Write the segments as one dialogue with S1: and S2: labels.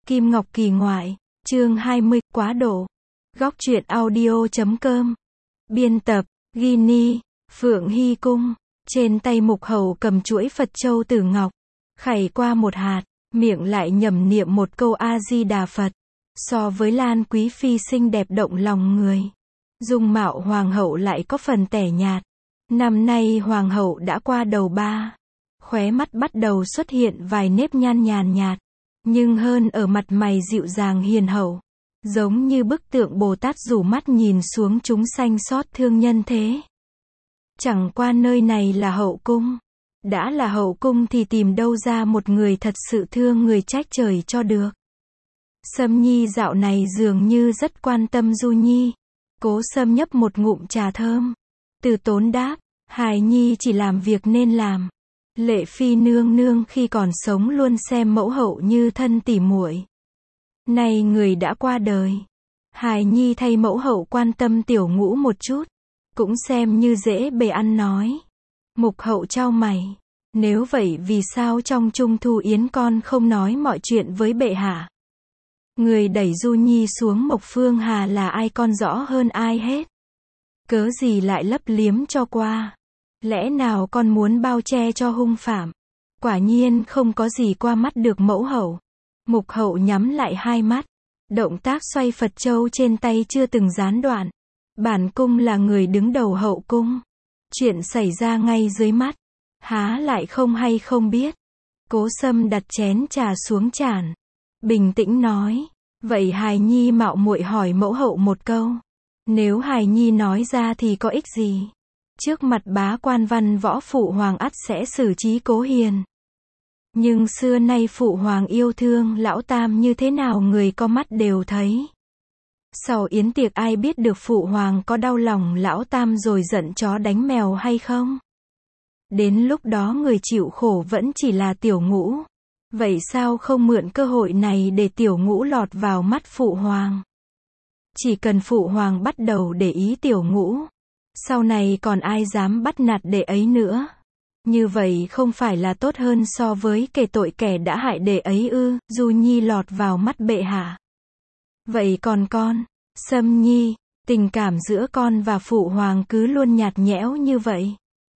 S1: Kim Ngọc Kỳ ngoại, chương 20, quá độ. Góc truyện audio.com. Biên tập, Ginny, Phượng Hy Cung. Trên tay Mục Hậu cầm chuỗi Phật châu tử ngọc. Khảy qua một hạt, miệng lại nhẩm niệm một câu A-di-đà Phật. So với Lan Quý Phi xinh đẹp động lòng người, dung mạo Hoàng hậu lại có phần tẻ nhạt. Năm nay Hoàng hậu đã qua đầu 3. Khóe mắt bắt đầu xuất hiện vài nếp nhăn nhàn nhạt. Nhưng hơn ở mặt mày dịu dàng hiền hậu. Giống như bức tượng Bồ Tát rủ mắt nhìn xuống chúng sanh xót thương nhân thế. Chẳng qua nơi này là hậu cung. Đã là hậu cung thì tìm đâu ra một người thật sự thương người trách trời cho được. Sâm Nhi dạo này dường như rất quan tâm Du Nhi. Cố Sâm nhấp một ngụm trà thơm. Từ Tốn đáp, hài Nhi chỉ làm việc nên làm. Lệ Phi nương nương khi còn sống luôn xem mẫu hậu như thân tỉ muội. Nay người đã qua đời, hài Nhi thay mẫu hậu quan tâm tiểu ngũ một chút, cũng xem như dễ bề ăn nói. Mục Hậu chau mày, nếu vậy vì sao trong Trung Thu Yến con không nói mọi chuyện với bệ hạ? Người đẩy Du Nhi xuống Mộc Phương Hà là ai con rõ hơn ai hết. Cớ gì lại lấp liếm cho qua? Lẽ nào con muốn bao che cho hung phạm? Quả nhiên không có gì qua mắt được mẫu hậu. Mục Hậu nhắm lại hai mắt. Động tác xoay Phật châu trên tay chưa từng gián đoạn. Bản cung là người đứng đầu hậu cung. Chuyện xảy ra ngay dưới mắt. Há lại không hay không biết. Cố Sâm đặt chén trà xuống chản. Bình tĩnh nói. Vậy hài Nhi mạo muội hỏi mẫu hậu một câu. Nếu hài Nhi nói ra thì có ích gì? Trước mặt bá quan văn võ phụ hoàng ắt sẽ xử trí Cố Hiền. Nhưng xưa nay phụ hoàng yêu thương lão tam như thế nào người có mắt đều thấy. Sau yến tiệc ai biết được phụ hoàng có đau lòng lão tam rồi giận chó đánh mèo hay không? Đến lúc đó người chịu khổ vẫn chỉ là tiểu ngũ. Vậy sao không mượn cơ hội này để tiểu ngũ lọt vào mắt phụ hoàng? Chỉ cần phụ hoàng bắt đầu để ý tiểu ngũ, sau này còn ai dám bắt nạt đệ ấy nữa. Như vậy không phải là tốt hơn so với kể tội kẻ đã hại đệ ấy ư? Du Nhi lọt vào mắt bệ hạ. Vậy còn con, Sâm Nhi, tình cảm giữa con và phụ hoàng cứ luôn nhạt nhẽo như vậy.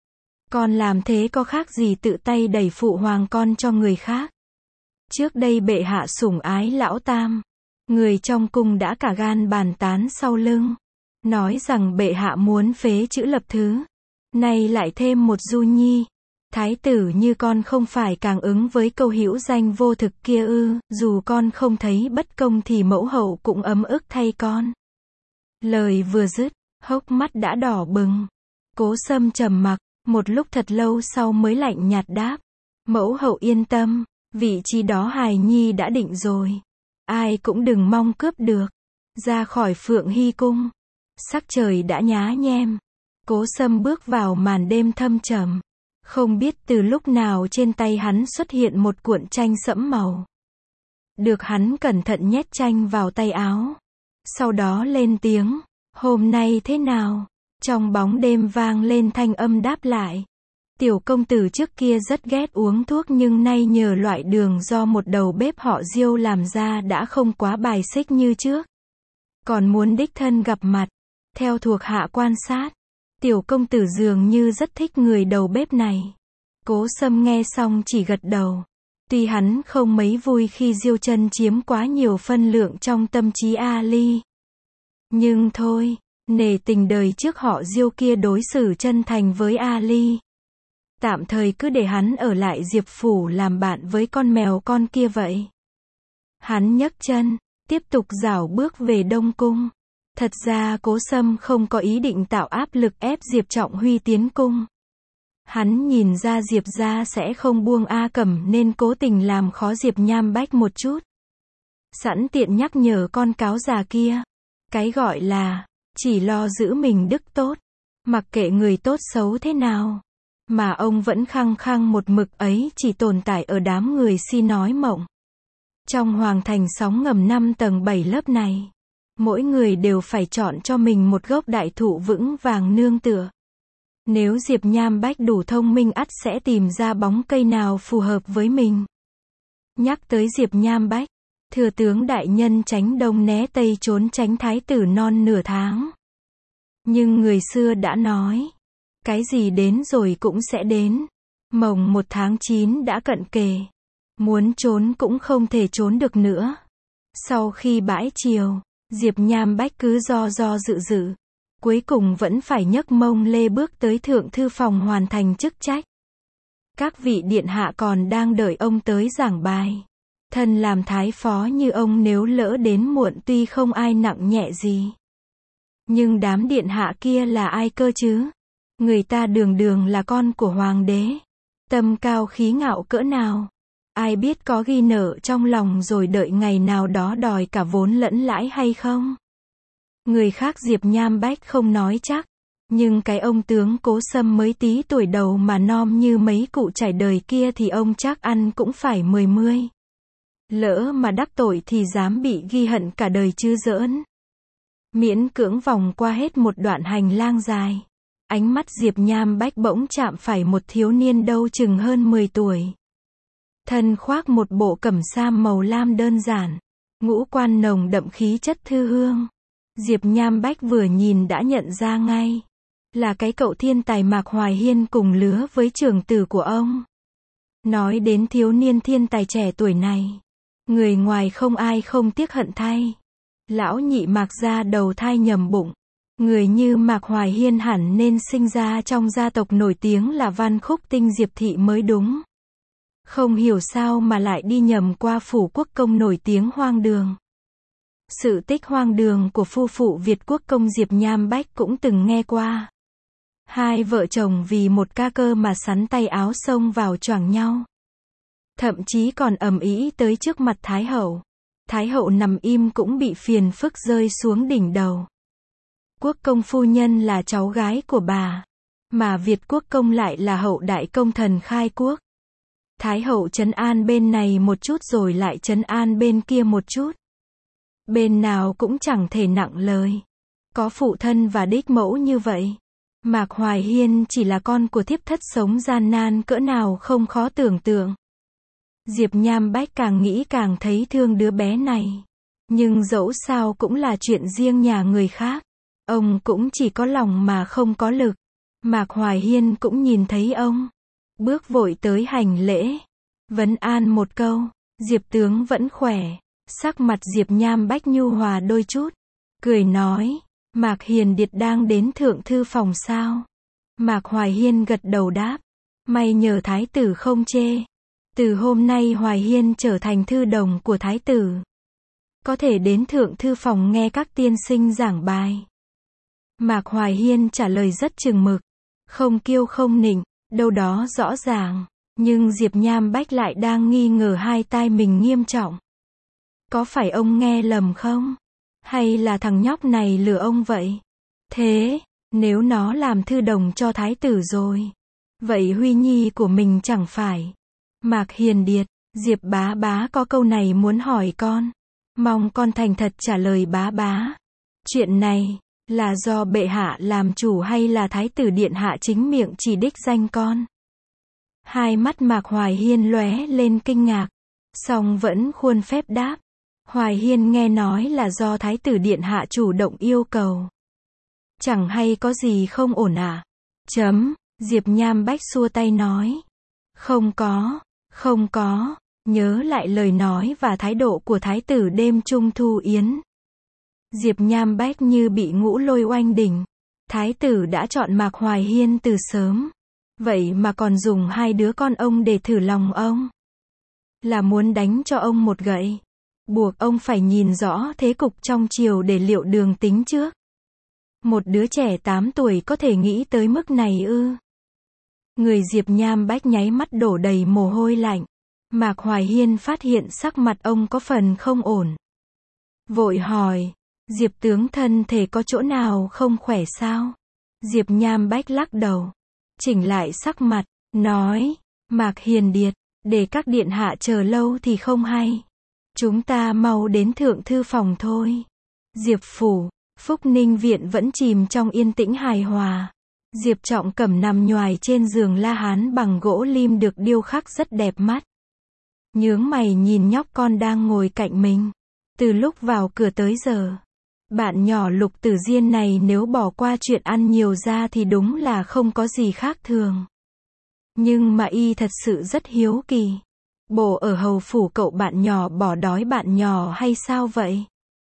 S1: Con làm thế có khác gì tự tay đẩy phụ hoàng con cho người khác? Trước đây bệ hạ sủng ái lão tam. Người trong cung đã cả gan bàn tán sau lưng. Nói rằng bệ hạ muốn phế chữ Lập Thứ. Nay lại thêm một Du Nhi. Thái tử như con không phải càng ứng với câu hữu danh vô thực kia ư? Dù con không thấy bất công thì mẫu hậu cũng ấm ức thay con. Lời vừa dứt, hốc mắt đã đỏ bừng. Cố Sâm trầm mặc, một lúc thật lâu sau mới lạnh nhạt đáp. Mẫu hậu yên tâm, vị trí đó hài Nhi đã định rồi. Ai cũng đừng mong cướp được. Ra khỏi Phượng Hy Cung, sắc trời đã nhá nhem. Cố Sâm bước vào màn đêm thâm trầm. Không biết từ lúc nào trên tay hắn xuất hiện một cuộn tranh sẫm màu. Được hắn cẩn thận nhét tranh vào tay áo. Sau đó lên tiếng, hôm nay thế nào? Trong bóng đêm vang lên thanh âm đáp lại. Tiểu công tử trước kia rất ghét uống thuốc nhưng nay nhờ loại đường do một đầu bếp họ Diêu làm ra đã không quá bài xích như trước. Còn muốn đích thân gặp mặt. Theo thuộc hạ quan sát, tiểu công tử dường như rất thích người đầu bếp này. Cố Sâm nghe xong chỉ gật đầu. Tuy hắn không mấy vui khi Diêu Chân chiếm quá nhiều phân lượng trong tâm trí A Ly. Nhưng thôi, nể tình đời trước họ Diêu kia đối xử chân thành với A Ly. Tạm thời cứ để hắn ở lại Diệp Phủ làm bạn với con mèo con kia vậy. Hắn nhấc chân, tiếp tục rảo bước về Đông Cung. Thật ra Cố Sâm không có ý định tạo áp lực ép Diệp Trọng Huy tiến cung. Hắn nhìn ra Diệp gia sẽ không buông A Cẩm nên cố tình làm khó Diệp Nham Bách một chút. Sẵn tiện nhắc nhở con cáo già kia. Cái gọi là, chỉ lo giữ mình đức tốt. Mặc kệ người tốt xấu thế nào. Mà ông vẫn khăng khăng một mực ấy chỉ tồn tại ở đám người si nói mộng. Trong hoàng thành sóng ngầm 5 tầng 7 lớp này. Mỗi người đều phải chọn cho mình một gốc đại thụ vững vàng nương tựa. Nếu Diệp Nham Bách đủ thông minh ắt sẽ tìm ra bóng cây nào phù hợp với mình. Nhắc tới Diệp Nham Bách, Thừa tướng đại nhân tránh đông né tây trốn tránh thái tử non nửa tháng. Nhưng người xưa đã nói, cái gì đến rồi cũng sẽ đến. Mồng 1 tháng 9 đã cận kề. Muốn trốn cũng không thể trốn được nữa. Sau khi bãi triều, Diệp Nham Bách cứ do dự. Cuối cùng vẫn phải nhấc mông lê bước tới thượng thư phòng hoàn thành chức trách. Các vị điện hạ còn đang đợi ông tới giảng bài. Thân làm thái phó như ông nếu lỡ đến muộn tuy không ai nặng nhẹ gì. Nhưng đám điện hạ kia là ai cơ chứ? Người ta đường là con của hoàng đế. Tâm cao khí ngạo cỡ nào? Ai biết có ghi nợ trong lòng rồi đợi ngày nào đó đòi cả vốn lẫn lãi hay không? Người khác Diệp Nham Bách không nói chắc. Nhưng cái ông tướng Cố Sâm mới tí tuổi đầu mà nom như mấy cụ trải đời kia thì ông chắc ăn cũng phải 10. Lỡ mà đắc tội thì dám bị ghi hận cả đời chứ giỡn. Miễn cưỡng vòng qua hết một đoạn hành lang dài. Ánh mắt Diệp Nham Bách bỗng chạm phải một thiếu niên đâu chừng hơn 10 tuổi. Thân khoác một bộ cẩm sam màu lam đơn giản. Ngũ quan nồng đậm khí chất thư hương. Diệp Nham Bách vừa nhìn đã nhận ra ngay. Là cái cậu thiên tài Mạc Hoài Hiên cùng lứa với trưởng tử của ông. Nói đến thiếu niên thiên tài trẻ tuổi này. Người ngoài không ai không tiếc hận thay. Lão nhị Mạc gia đầu thai nhầm bụng. Người như Mạc Hoài Hiên hẳn nên sinh ra trong gia tộc nổi tiếng là Văn Khúc Tinh Diệp Thị mới đúng. Không hiểu sao mà lại đi nhầm qua phủ quốc công nổi tiếng hoang đường. Sự tích hoang đường của phu phụ Việt quốc công Diệp Nham Bách cũng từng nghe qua. Hai vợ chồng vì một ca cơ mà sắn tay áo xông vào choảng nhau. Thậm chí còn ầm ĩ tới trước mặt Thái hậu. Thái hậu nằm im cũng bị phiền phức rơi xuống đỉnh đầu. Quốc công phu nhân là cháu gái của bà. Mà Việt quốc công lại là hậu đại công thần khai quốc. Thái hậu trấn an bên này một chút rồi lại trấn an bên kia một chút. Bên nào cũng chẳng thể nặng lời. Có phụ thân và đích mẫu như vậy. Mạc Hoài Hiên chỉ là con của thiếp thất sống gian nan cỡ nào không khó tưởng tượng. Diệp Nham Bách càng nghĩ càng thấy thương đứa bé này. Nhưng dẫu sao cũng là chuyện riêng nhà người khác. Ông cũng chỉ có lòng mà không có lực. Mạc Hoài Hiên cũng nhìn thấy ông. Bước vội tới hành lễ. Vấn an một câu. Diệp tướng vẫn khỏe. Sắc mặt Diệp Nham Bách nhu hòa đôi chút. Cười nói. Mạc Hiền Điệt đang đến thượng thư phòng sao? Mạc Hoài Hiên gật đầu đáp. May nhờ thái tử không chê. Từ hôm nay Hoài Hiên trở thành thư đồng của thái tử. Có thể đến thượng thư phòng nghe các tiên sinh giảng bài. Mạc Hoài Hiên trả lời rất chừng mực. Không kiêu không nịnh, đâu đó rõ ràng. Nhưng Diệp Nham Bách lại đang nghi ngờ hai tai mình nghiêm trọng. Có phải ông nghe lầm không? Hay là thằng nhóc này lừa ông vậy? Thế, nếu nó làm thư đồng cho thái tử rồi. Vậy Huy Nhi của mình chẳng phải. Mạc Hiền Điệt, Diệp bá bá có câu này muốn hỏi con. Mong con thành thật trả lời bá bá. Chuyện này, là do bệ hạ làm chủ hay là thái tử điện hạ chính miệng chỉ đích danh con? Hai mắt Mạc Hoài Hiên lóe lên kinh ngạc. Song vẫn khuôn phép đáp. Hoài Hiên nghe nói là do thái tử điện hạ chủ động yêu cầu. Chẳng hay có gì không ổn à? Diệp Nham Bách xua tay nói. Không có, nhớ lại lời nói và thái độ của thái tử đêm Trung Thu Yến. Diệp Nham Bách như bị ngũ lôi oanh đỉnh. Thái tử đã chọn Mạc Hoài Hiên từ sớm. Vậy mà còn dùng hai đứa con ông để thử lòng ông. Là muốn đánh cho ông một gậy. Buộc ông phải nhìn rõ thế cục trong triều để liệu đường tính trước. Một đứa trẻ 8 tuổi có thể nghĩ tới mức này ư? Người Diệp Nham Bách nháy mắt đổ đầy mồ hôi lạnh. Mạc Hoài Hiên phát hiện sắc mặt ông có phần không ổn. Vội hỏi, Diệp tướng thân thể có chỗ nào không khỏe sao? Diệp Nham Bách lắc đầu. Chỉnh lại sắc mặt, nói, Mạc Hiền Điệt, để các điện hạ chờ lâu thì không hay. Chúng ta mau đến thượng thư phòng thôi. Diệp phủ, Phúc Ninh viện vẫn chìm trong yên tĩnh hài hòa. Diệp Trọng Cẩm nằm nhoài trên giường la hán bằng gỗ lim được điêu khắc rất đẹp mắt. nhướng mày nhìn nhóc con đang ngồi cạnh mình. Từ lúc vào cửa tới giờ, bạn nhỏ Lục Tử Diên này nếu bỏ qua chuyện ăn nhiều ra thì đúng là không có gì khác thường. Nhưng mà y thật sự rất hiếu kỳ. Bộ ở hầu phủ cậu bạn nhỏ bỏ đói bạn nhỏ hay sao vậy?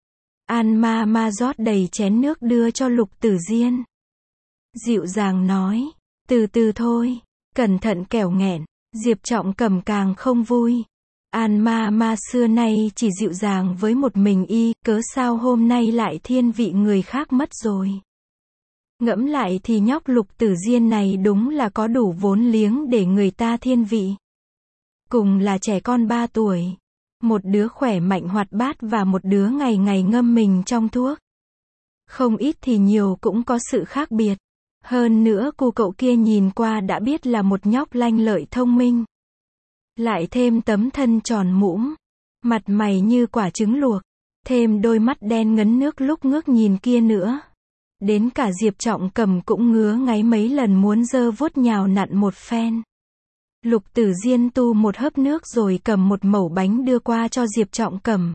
S1: An ma rót đầy chén nước đưa cho Lục Tử Diên. Dịu dàng nói, từ từ thôi, cẩn thận kẻo nghẹn. Diệp Trọng Cẩm càng không vui. An ma xưa nay chỉ dịu dàng với một mình y, cớ sao hôm nay lại thiên vị người khác mất rồi. Ngẫm lại thì nhóc Lục Tử Diên này đúng là có đủ vốn liếng để người ta thiên vị. Cùng là trẻ con 3 tuổi. Một đứa khỏe mạnh hoạt bát và một đứa ngày ngày ngâm mình trong thuốc. Không ít thì nhiều cũng có sự khác biệt. Hơn nữa cô cậu kia nhìn qua đã biết là một nhóc lanh lợi thông minh. Lại thêm tấm thân tròn mũm, mặt mày như quả trứng luộc, thêm đôi mắt đen ngấn nước lúc ngước nhìn kia nữa. Đến cả Diệp Trọng Cẩm cũng ngứa ngáy mấy lần muốn giơ vuốt nhào nặn một phen. Lục Tử Diên tu một hớp nước rồi cầm một mẩu bánh đưa qua cho Diệp Trọng Cẩm.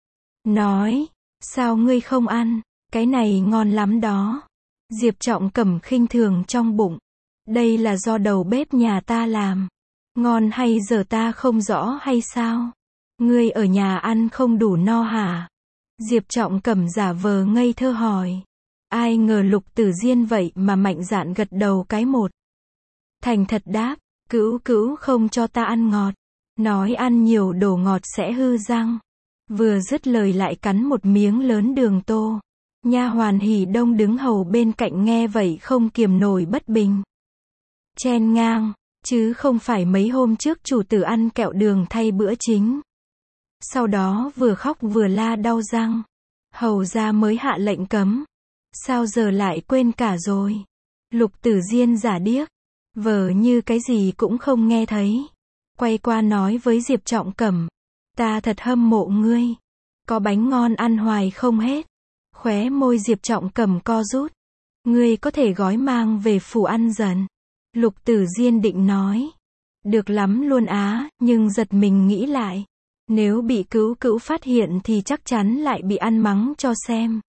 S1: Nói, sao ngươi không ăn, cái này ngon lắm đó. Diệp Trọng Cẩm khinh thường trong bụng. Đây là do đầu bếp nhà ta làm. Ngon hay dở ta không rõ hay sao? Ngươi ở nhà ăn không đủ no hả? Diệp Trọng Cẩm giả vờ ngây thơ hỏi. Ai ngờ Lục Tử Diên vậy mà mạnh dạn gật đầu cái một. Thành thật đáp, cữu không cho ta ăn ngọt. Nói ăn nhiều đồ ngọt sẽ hư răng. Vừa dứt lời lại cắn một miếng lớn đường tô. Nha hoàn Hỉ Đông đứng hầu bên cạnh nghe vậy không kiềm nổi bất bình. Chen ngang, chứ không phải mấy hôm trước chủ tử ăn kẹo đường thay bữa chính. Sau đó vừa khóc vừa la đau răng. Hầu ra mới hạ lệnh cấm. Sao giờ lại quên cả rồi? Lục Tử Diên giả điếc, vờ như cái gì cũng không nghe thấy. Quay qua nói với Diệp Trọng Cẩm. Ta thật hâm mộ ngươi. Có bánh ngon ăn hoài không hết. Khóe môi Diệp Trọng Cẩm co rút. Ngươi có thể gói mang về phủ ăn dần. Lục Tử Diên định nói. Được lắm luôn á, nhưng giật mình nghĩ lại. Nếu bị cữu phát hiện thì chắc chắn lại bị ăn mắng cho xem.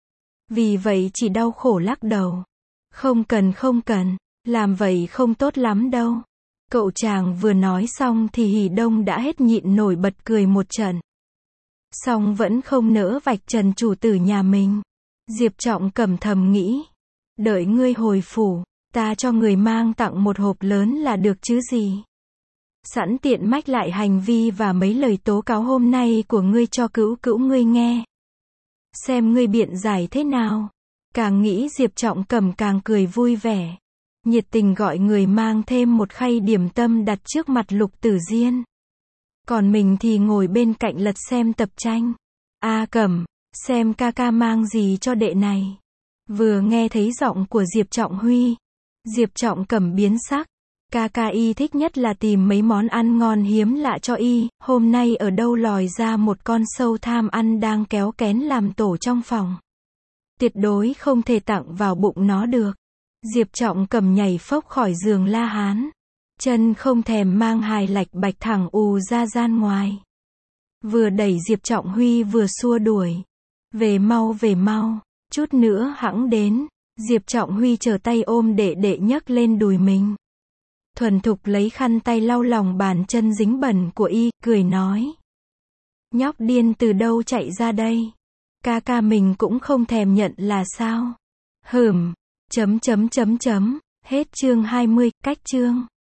S1: Vì vậy chỉ đau khổ lắc đầu. Không cần, làm vậy không tốt lắm đâu. Cậu chàng vừa nói xong thì Hỉ Đông đã hết nhịn nổi bật cười một trận. Xong vẫn không nỡ vạch trần chủ tử nhà mình. Diệp Trọng Cẩm thầm nghĩ. Đợi ngươi hồi phủ, ta cho người mang tặng một hộp lớn là được chứ gì. Sẵn tiện mách lại hành vi và mấy lời tố cáo hôm nay của ngươi cho cữu ngươi nghe. Xem ngươi biện giải thế nào. Càng nghĩ Diệp Trọng Cẩm càng cười vui vẻ. Nhiệt tình gọi người mang thêm một khay điểm tâm đặt trước mặt Lục Tử Diên. Còn mình thì ngồi bên cạnh lật xem tập tranh. Cẩm, xem ca ca mang gì cho đệ này. Vừa nghe thấy giọng của Diệp Trọng Huy. Diệp Trọng Cẩm biến sắc. Ca ca y thích nhất là tìm mấy món ăn ngon hiếm lạ cho y. Hôm nay ở đâu lòi ra một con sâu tham ăn đang kéo kén làm tổ trong phòng. Tuyệt đối không thể tặng vào bụng nó được. Diệp Trọng Cẩm nhảy phốc khỏi giường la hán. Chân không thèm mang hài lạch bạch thẳng ù ra gian ngoài. Vừa đẩy Diệp Trọng Huy vừa xua đuổi. Về mau, chút nữa hẵng đến. Diệp Trọng Huy trở tay ôm đệ nhấc lên đùi mình. Thuần thục lấy khăn tay lau lòng bàn chân dính bẩn của y, cười nói. Nhóc điên từ đâu chạy ra đây? Ca ca mình cũng không thèm nhận là sao? Hết chương 20, cách chương.